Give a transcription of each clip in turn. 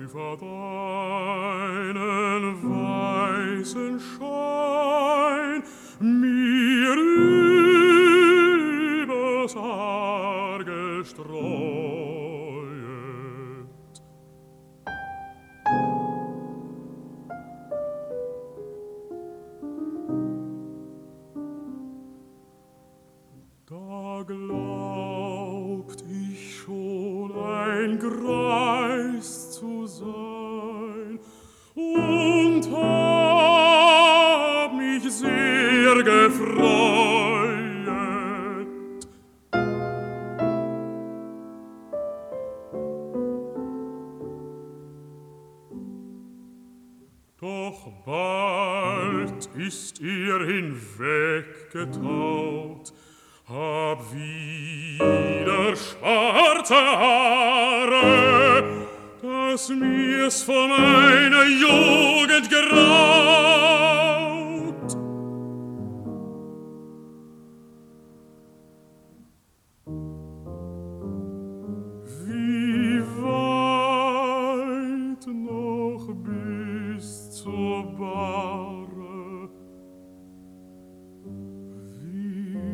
über deinen weißen Schein mir übers Haar gestreuet. Da glaubt ich schon ein Greis zu sein und hab mich sehr gefreuet. Doch bald ist ihr hinweggetaut, hab wieder schwarze Haare, dass mir's vor meiner Jugend graut. Wie weit noch bis zur Bahre, wie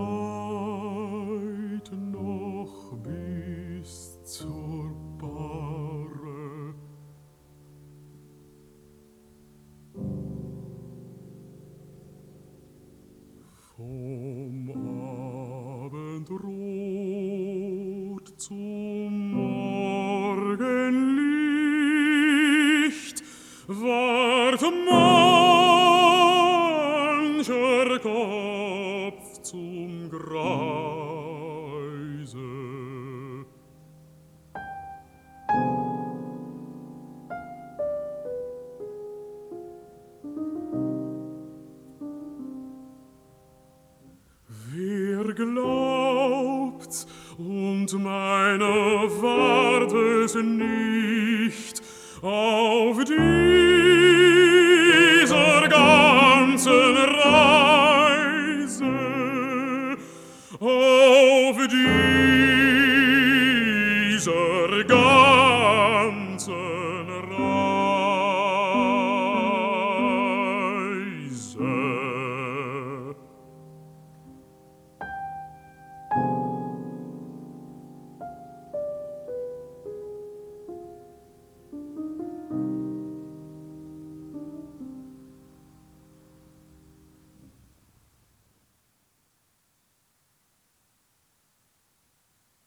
weit noch bis zur Bahre. Vom Abendrot zum Morgenlicht ward mancher Kopf zum Greise. Wer glaubt's und meiner ward es nicht auf dieser ganzen Reise, auf dieser ganzen